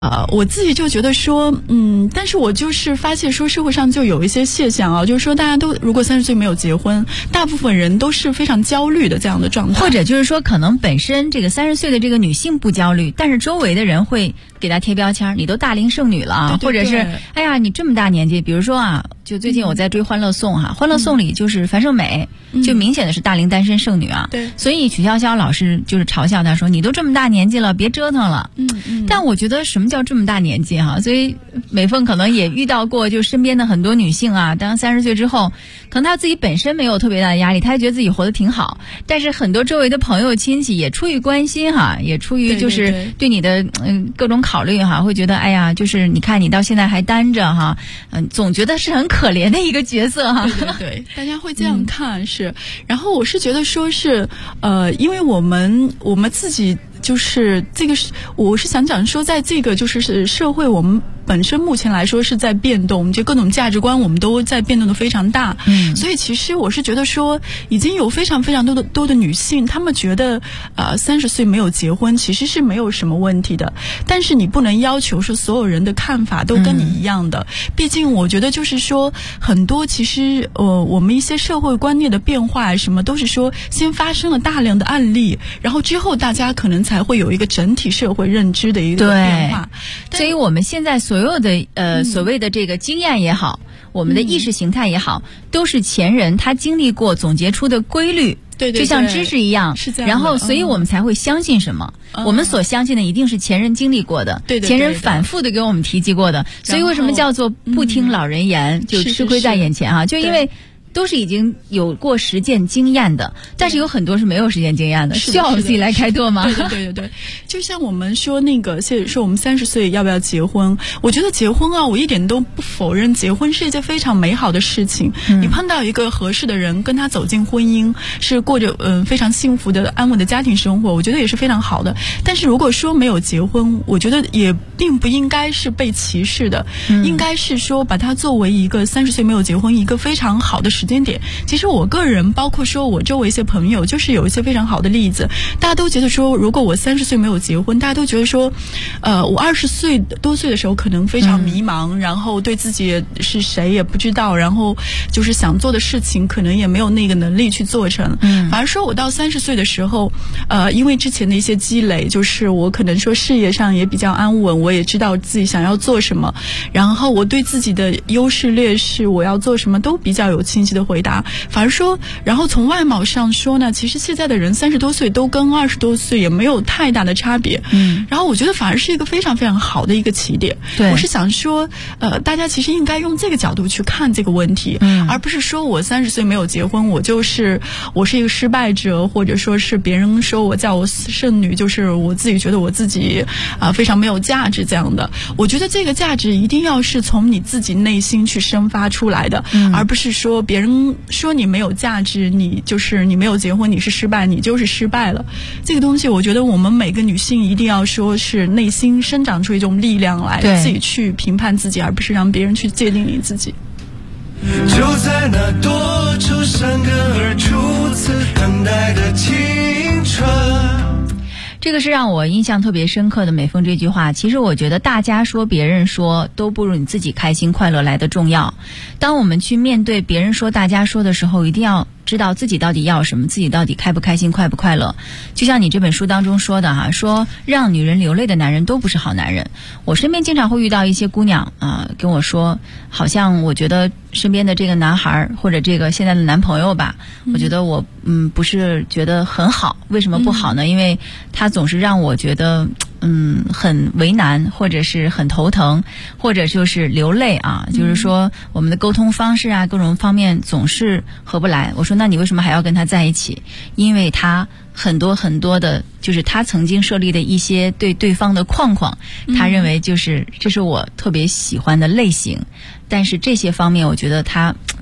我自己就觉得说，但是我就是发现说社会上就有一些现象啊，就是说大家都如果30岁没有结婚，大部分人都是非常焦虑的这样的状态， 或者就是说可能本身这个30岁的这个女性不焦虑，但是周围的人会给她贴标签，你都大龄剩女了啊， 对对对， 或者是哎呀你这么大年纪，比如说啊，就最近我在追欢乐颂哈，欢乐颂里就是樊胜美，就明显的是大龄单身剩女啊， 对， 所以曲筱绡老师就是嘲笑她说你都这么大年纪了，别折腾了，但我觉得什么叫这么大年纪哈？所以美凤可能也遇到过，就身边的很多女性啊，当30岁之后，可能她自己本身没有特别大的压力，她觉得自己活得挺好，但是很多周围的朋友亲戚也出于关心哈，也出于就是对你的各种考虑哈，会觉得哎呀，就是你看你到现在还单着哈，总觉得是很可怜的一个角色哈。 对，大家会这样看是。然后我是觉得说是因为我们自己就是这个我是想讲说，在这个就是社会我们本身目前来说是在变动，就各种价值观我们都在变动的非常大，所以其实我是觉得说已经有非常非常多的女性，她们觉得30岁没有结婚其实是没有什么问题的，但是你不能要求说所有人的看法都跟你一样的，毕竟我觉得就是说很多其实我们一些社会观念的变化什么都是说先发生了大量的案例，然后之后大家可能才会有一个整体社会认知的一个变化， 所以我们现在所有的所谓的这个经验也好，我们的意识形态也好，都是前人他经历过总结出的规律， 对， 就像知识一样， 是这样的。 然后所以我们才会相信什么，我们所相信的一定是前人经历过的， 对， 前人反复的给我们提及过的，所以为什么叫做不听老人言，就吃亏在眼前啊，就因为都是已经有过实践经验的，但是有很多是没有实践经验的，需要我们自己来开拓吗？ 对，就像我们说那个，说我们30岁要不要结婚？我觉得结婚啊，我一点都不否认，结婚是一件非常美好的事情。你碰到一个合适的人，跟他走进婚姻，是过着非常幸福的安稳的家庭生活，我觉得也是非常好的。但是如果说没有结婚，我觉得也并不应该是被歧视的，应该是说把它作为一个30岁没有结婚一个非常好的时间点。其实我个人包括说我周围一些朋友，就是有一些非常好的例子，大家都觉得说如果我30岁没有结婚，大家都觉得说我20多岁的时候可能非常迷茫，然后对自己是谁也不知道，然后就是想做的事情可能也没有那个能力去做成，反而说我到30岁的时候因为之前的一些积累，就是我可能说事业上也比较安稳，我也知道自己想要做什么，然后我对自己的优势劣势我要做什么都比较有清晰的回答，反而说然后从外貌上说呢，其实现在的人30多岁都跟20多岁也没有太大的差别，然后我觉得反而是一个非常非常好的一个起点。我是想说大家其实应该用这个角度去看这个问题，而不是说我30岁没有结婚我是一个失败者，或者说是别人说我叫我剩女，就是我自己觉得我自己非常没有价值这样的。我觉得这个价值一定要是从你自己内心去生发出来的，而不是说别人说你没有价值，你没有结婚你是失败，你就是失败了。这个东西我觉得我们每个女性一定要说是内心生长出一种力量来，自己去评判自己，而不是让别人去界定你自己。 就在那多愁善感而初次等待的青春。 这个是让我印象特别深刻的美凤这句话。其实我觉得大家说别人说都不如你自己开心快乐来的重要。当我们去面对别人说大家说的时候，一定要知道自己到底要什么，自己到底开不开心快不快乐。就像你这本书当中说的哈，说让女人流泪的男人都不是好男人。我身边经常会遇到一些姑娘跟我说，好像我觉得身边的这个男孩或者这个现在的男朋友吧，我觉得我不是觉得很好。为什么不好呢？因为他总是让我觉得很为难，或者是很头疼，或者就是流泪就是说我们的沟通方式各种方面总是合不来。我说那你为什么还要跟他在一起？因为他很多很多的就是他曾经设立的一些对对方的框框，他认为就是这是我特别喜欢的类型，但是这些方面我觉得他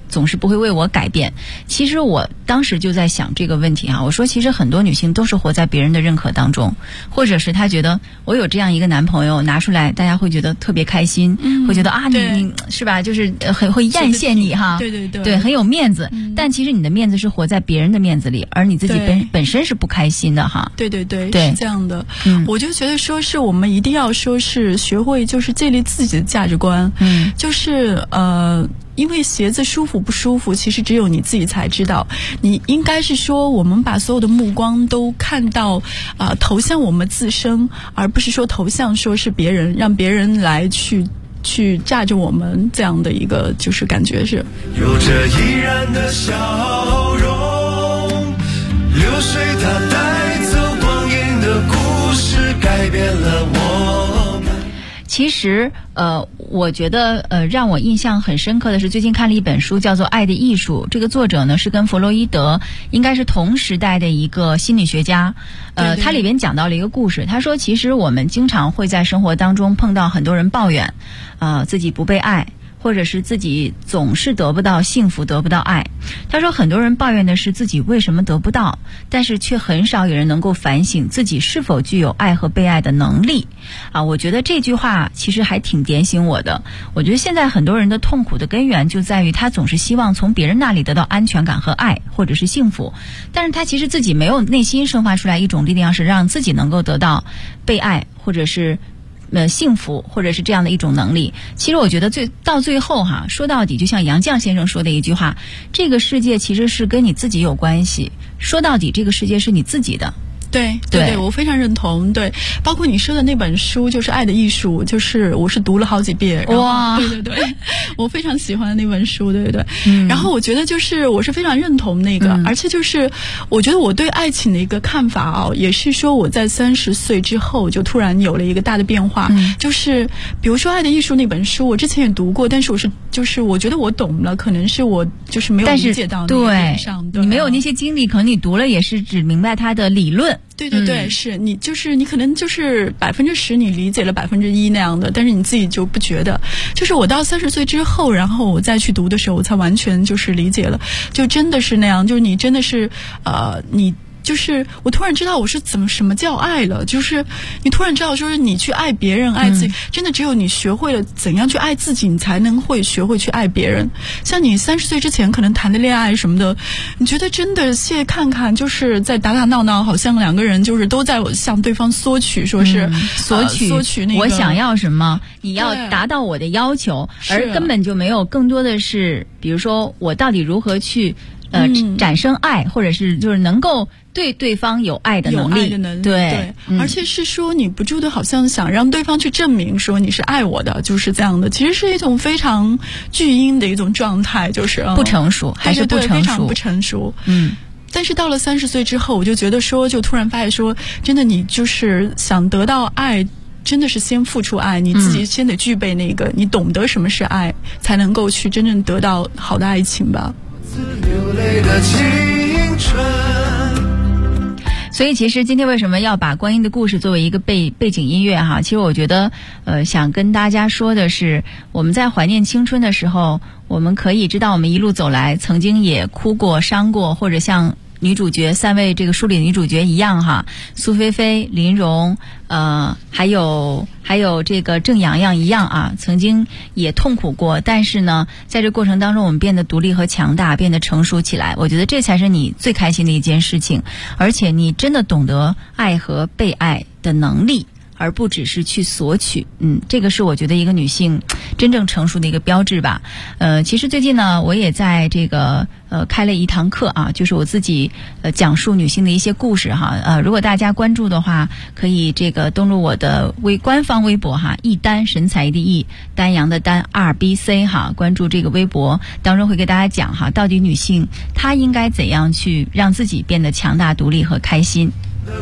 总是不会为我改变。其实我当时就在想这个问题啊，我说其实很多女性都是活在别人的认可当中，或者是她觉得我有这样一个男朋友拿出来，大家会觉得特别开心，会觉得啊你是吧，就是很会艳羡你哈，对，很有面子。但其实你的面子是活在别人的面子里，而你自己本身是不开心的哈。 对，是这样的。我就觉得说是我们一定要说是学会就是建立自己的价值观，就是因为鞋子舒服不舒服，其实只有你自己才知道。你应该是说，我们把所有的目光都看到投向我们自身，而不是说投向说是别人，让别人来去炸着我们这样的一个就是感觉是。 有着依然的笑容，流水它带走光阴的故事，改变了我们。 其实我觉得让我印象很深刻的是最近看了一本书叫做《爱的艺术》，这个作者呢是跟弗洛伊德应该是同时代的一个心理学家。他里边讲到了一个故事，他说其实我们经常会在生活当中碰到很多人抱怨自己不被爱，或者是自己总是得不到幸福，得不到爱。他说很多人抱怨的是自己为什么得不到，但是却很少有人能够反省自己是否具有爱和被爱的能力我觉得这句话其实还挺点醒我的。我觉得现在很多人的痛苦的根源就在于他总是希望从别人那里得到安全感和爱或者是幸福，但是他其实自己没有内心生发出来一种力量，是让自己能够得到被爱或者是幸福，或者是这样的一种能力。其实我觉得到最后说到底就像杨绛先生说的一句话，这个世界其实是跟你自己有关系，说到底这个世界是你自己的。 对，我非常认同。对，包括你说的那本书就是《爱的艺术》，就是我是读了好几遍。哇，对，我非常喜欢那本书，对。然后我觉得就是我是非常认同那个，而且就是我觉得我对爱情的一个看法也是说我在30岁之后就突然有了一个大的变化。就是比如说《爱的艺术》那本书，我之前也读过，但是我觉得我懂了，可能是我就是没有理解到那个点上， 你没有那些经历，可能你读了也是只明白它的理论。 对，是你可能就是10%你理解了1%那样的，但是你自己就不觉得。就是我到30岁之后，然后我再去读的时候，我才完全就是理解了，就真的是那样，就是你真的是你。就是我突然知道我是什么叫爱了，就是你突然知道，就是你去爱别人、爱自己，真的只有你学会了怎样去爱自己，你才能会学会去爱别人。像你30岁之前可能谈的恋爱什么的，你觉得真的现在看看就是在打打闹闹，好像两个人就是都在向对方索取，说是索取那个我想要什么，你要达到我的要求，而根本就没有更多的是，比如说我到底如何去产生爱，或者是就是能够对对方有爱的能力，对， 而且是说你不住的好像想让对方去证明说你是爱我的，就是这样的，其实是一种非常巨婴的一种状态，就是不成熟，还是不成熟， 非常不成熟。但是到了30岁之后，我就觉得说，就突然发现说，真的你就是想得到爱，真的是先付出爱，你自己先得具备那个，你懂得什么是爱，才能够去真正得到好的爱情吧。 流泪的青春。 所以其实今天为什么要把光阴的故事作为一个背景音乐其实我觉得想跟大家说的是，我们在怀念青春的时候，我们可以知道我们一路走来曾经也哭过伤过，或者像女主角3位这个书里的女主角一样苏菲菲、林蓉还有这个郑阳阳一样曾经也痛苦过，但是呢在这过程当中我们变得独立和强大，变得成熟起来，我觉得这才是你最开心的一件事情，而且你真的懂得爱和被爱的能力，而不只是去索取。这个是我觉得一个女性真正成熟的一个标志吧。其实最近呢我也在这个开了一堂课就是我自己讲述女性的一些故事如果大家关注的话，可以这个登录我的官方微博一丹神采的艺，丹阳的丹 RBC 关注这个微博当中会给大家讲到底女性她应该怎样去让自己变得强大、独立和开心。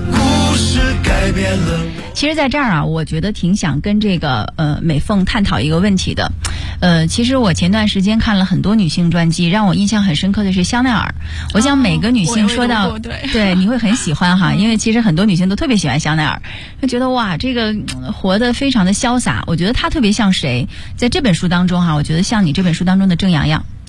其实在这儿我觉得挺想跟这个美凤探讨一个问题的。其实我前段时间看了很多女性专辑，让我印象很深刻的是香奈儿。我想每个女性说到对你会很喜欢因为其实很多女性都特别喜欢香奈儿，就觉得哇这个活得非常的潇洒。我觉得她特别像谁，在这本书当中我觉得像你这本书当中的郑阳阳。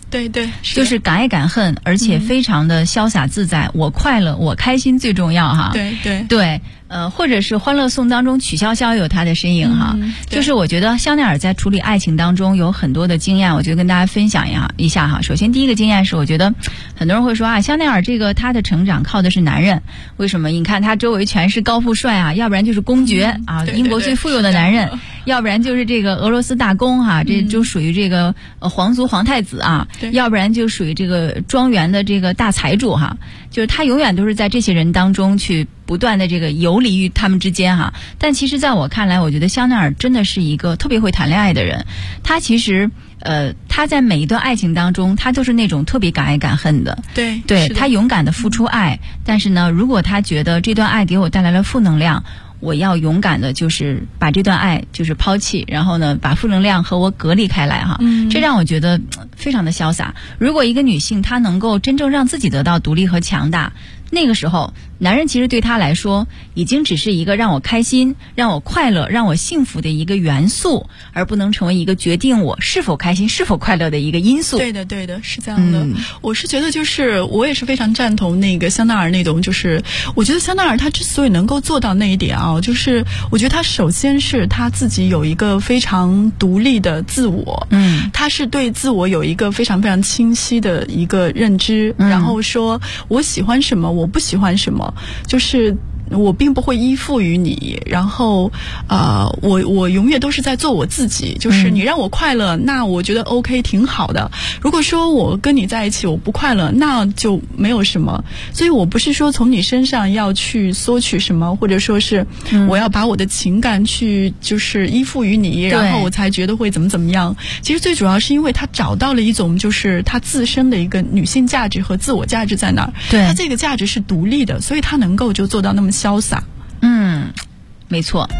对对， 就是敢爱敢恨，而且非常的潇洒自在。我快乐，我开心最重要哈。 对对对。或者是《欢乐颂》当中曲筱绡有她的身影哈，就是我觉得香奈儿在处理爱情当中有很多的经验，我觉得跟大家分享一下哈。首先第一个经验是，我觉得很多人会说啊，香奈儿这个她的成长靠的是男人，为什么？你看她周围全是高富帅啊，要不然就是公爵啊，英国最富有的男人，要不然就是这个俄罗斯大公哈，这就属于这个皇族皇太子啊，要不然就属于这个庄园的这个大财主哈，就是他永远都是在这些人当中去不断的这个游离于他们之间哈。但其实在我看来，我觉得香奈儿真的是一个特别会谈恋爱的人。他其实他在每一段爱情当中，他都是那种特别敢爱敢恨的。对，他勇敢的付出爱，但是呢，如果他觉得这段爱给我带来了负能量，我要勇敢的就是把这段爱就是抛弃，然后呢把负能量和我隔离开来哈。这让我觉得非常的潇洒。如果一个女性她能够真正让自己得到独立和强大，那个时候男人其实对她来说已经只是一个让我开心、让我快乐、让我幸福的一个元素，而不能成为一个决定我是否开心、是否快乐的一个因素。 对的对的，是这样的。我是觉得就是我也是非常赞同那个香奈儿那种，就是我觉得香奈儿她之所以能够做到那一点啊，就是我觉得她首先是她自己有一个非常独立的自我，她是对自我有一个非常非常清晰的一个认知，然后说我喜欢什么，我不喜欢什么，就是我并不会依附于你，然后我永远都是在做我自己，就是你让我快乐，那我觉得 OK 挺好的。如果说我跟你在一起我不快乐，那就没有什么。所以我不是说从你身上要去索取什么，或者说是我要把我的情感去就是依附于你，然后我才觉得会怎么样。其实最主要是因为他找到了一种就是他自身的一个女性价值和自我价值在哪儿，他这个价值是独立的，所以他能够就做到那么潇洒。 没错。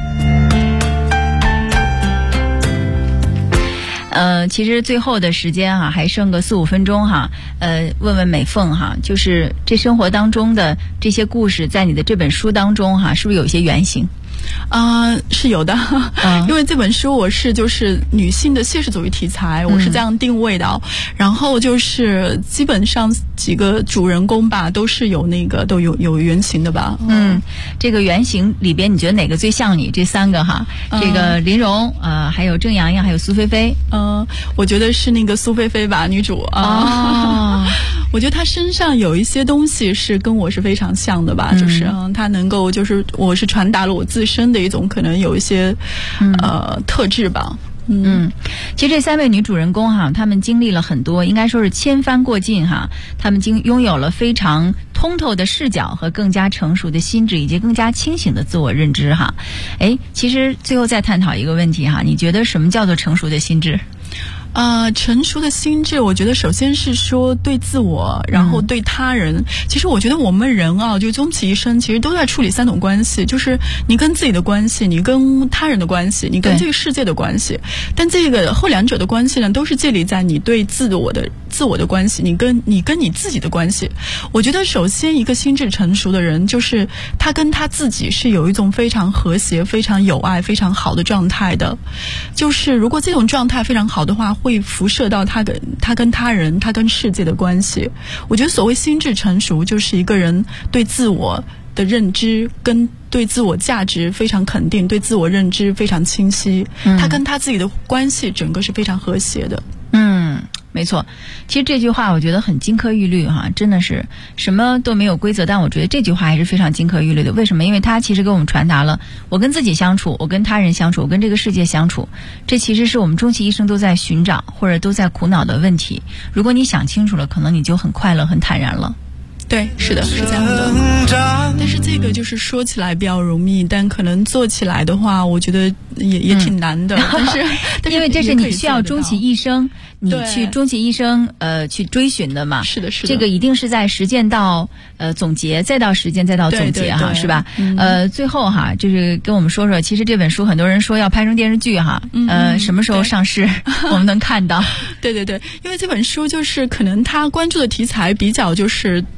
其实最后的时间哈，还剩个4-5分钟哈。问问美凤哈，就是这生活当中的这些故事，在你的这本书当中哈，是不是有一些原型？ 是有的，因为这本书我是就是女性的现实主义题材，我是这样定位的，然后就是基本上几个主人公吧，都是有那个都有原型的吧。 这个原型里边，你觉得哪个最像你？这3个哈，这个林蓉，还有郑阳阳，还有苏菲菲。 我觉得是那个苏菲菲吧，女主我觉得她身上有一些东西是跟我是非常像的吧，就是她能够就是我是传达了我自身的一种可能有一些特质吧。 其实这3位女主人公哈，她们经历了很多，应该说是千帆过尽哈，她们拥有了非常通透的视角和更加成熟的心智，以及更加清醒的自我认知哈。其实最后再探讨一个问题哈，你觉得什么叫做成熟的心智？ 成熟的心智，我觉得首先是说对自我，然后对他人。其实我觉得我们人就终其一生，其实都在处理3种关系，就是你跟自己的关系，你跟他人的关系，你跟这个世界的关系。但这个后两者的关系呢，都是建立在你对自我的关系，你跟你自己的关系。我觉得首先一个心智成熟的人，就是他跟他自己是有一种非常和谐、非常有爱、非常好的状态的。就是如果这种状态非常好的话，会辐射到他跟他人、他跟世界的关系。我觉得所谓心智成熟，就是一个人对自我的认知跟对自我价值非常肯定，对自我认知非常清晰，他跟他自己的关系整个是非常和谐的。 没错，其实这句话我觉得很金科玉律哈，真的是什么都没有规则，但我觉得这句话还是非常金科玉律的。为什么？因为它其实给我们传达了我跟自己相处，我跟他人相处，我跟这个世界相处，这其实是我们终其一生都在寻找或者都在苦恼的问题。如果你想清楚了，可能你就很快乐、很坦然了。 对，是的，是这样的。但是这个就是说起来比较容易，但可能做起来的话，我觉得也挺难的。但是因为这是你需要终其一生，你去终其一生去追寻的嘛。 是的，是的。 这个一定是在实践到总结，再到实践，再到总结哈，是吧？最后哈，就是跟我们说说，其实这本书很多人说要拍成电视剧哈，什么时候上市我们能看到？ 对，因为这本书就是可能他关注的题材比较就是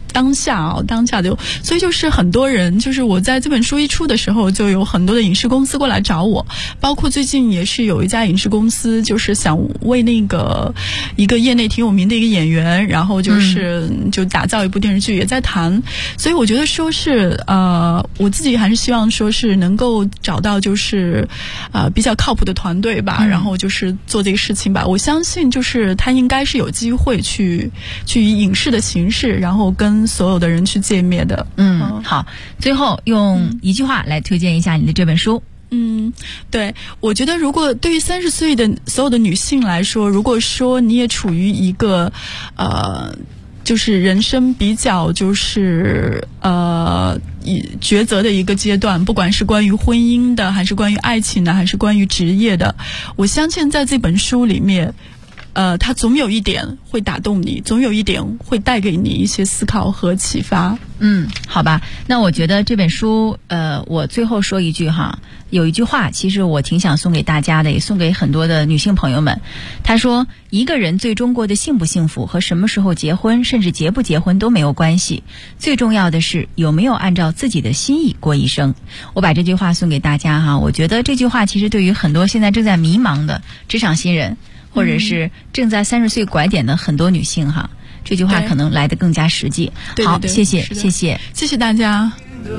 当下就，所以就是很多人，就是我在这本书一出的时候，就有很多的影视公司过来找我，包括最近也是有一家影视公司，就是想为那个一个业内挺有名的一个演员，然后就打造一部电视剧，也在谈。所以我觉得说是我自己还是希望说是能够找到就是比较靠谱的团队吧，然后就是做这个事情吧。我相信就是他应该是有机会去以影视的形式，然后跟所有的人去见面的。 好，最后用一句话来推荐一下你的这本书。 对，我觉得如果对于30岁的所有的女性来说，如果说你也处于一个就是人生比较就是抉择的一个阶段，不管是关于婚姻的，还是关于爱情的，还是关于职业的，我相信在这本书里面它总有一点会打动你，总有一点会带给你一些思考和启发。 好吧，那我觉得这本书我最后说一句哈，有一句话其实我挺想送给大家的，也送给很多的女性朋友们。他说，一个人最终过得幸不幸福和什么时候结婚，甚至结不结婚都没有关系，最重要的是有没有按照自己的心意过一生。我把这句话送给大家哈，我觉得这句话其实对于很多现在正在迷茫的职场新人，或者是正在30岁拐点的很多女性哈，这句话可能来得更加实际。好，谢谢大家。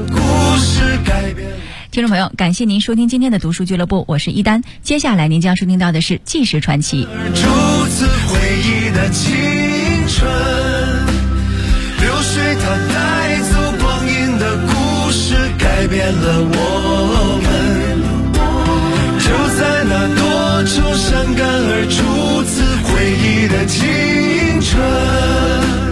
听众朋友，感谢您收听今天的读书俱乐部，我是一丹。接下来您将收听到的是《纪实传奇》。 如此回忆的青春，流水它带走光阴的故事，改变了我们。就在那多愁善感而初次回忆的青春。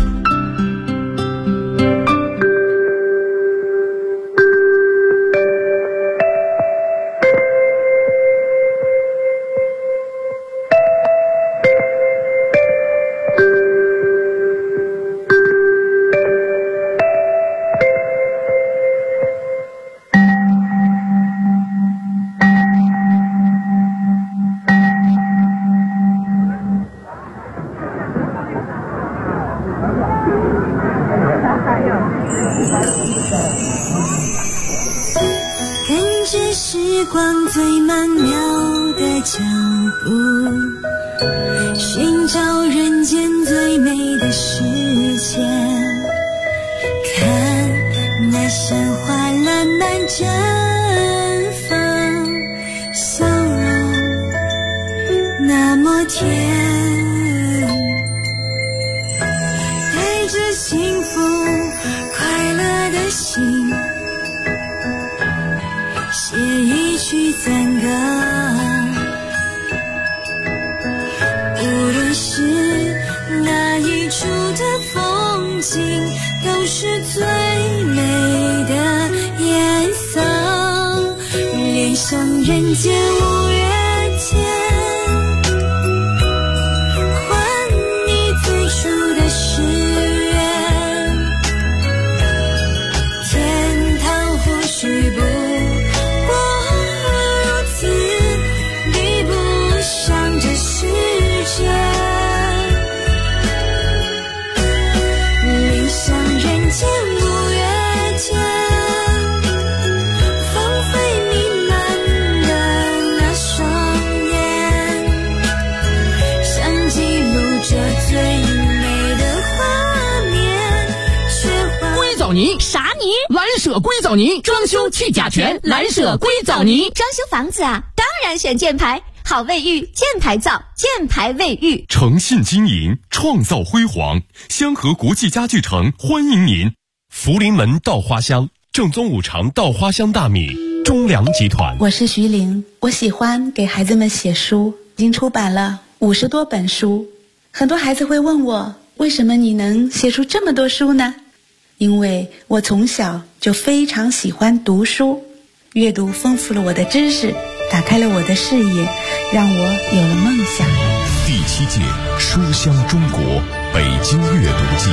跟着时光最曼妙的脚步，寻找人间最美的世界，看那鲜花烂漫绽放，笑容那么甜，带着幸福快乐的心，写一曲赞歌，无论是哪一处的风景，都是最美的颜色，恋上人间五月天，还你最初的誓愿，天堂或许不啥泥？蓝舍硅藻泥，装修去甲醛，蓝舍硅藻泥。 装修房子啊，当然选箭牌，好卫浴，箭牌造，箭牌卫浴。 诚信经营，创造辉煌。香河国际家具城欢迎您。福临门稻花香，正宗五常稻花香大米，中粮集团。 我是徐玲，我喜欢给孩子们写书，已经出版了50多本书。很多孩子会问我，为什么你能写出这么多书呢？因为我从小就非常喜欢读书，阅读丰富了我的知识，打开了我的视野，让我有了梦想。 第7届书香中国北京阅读季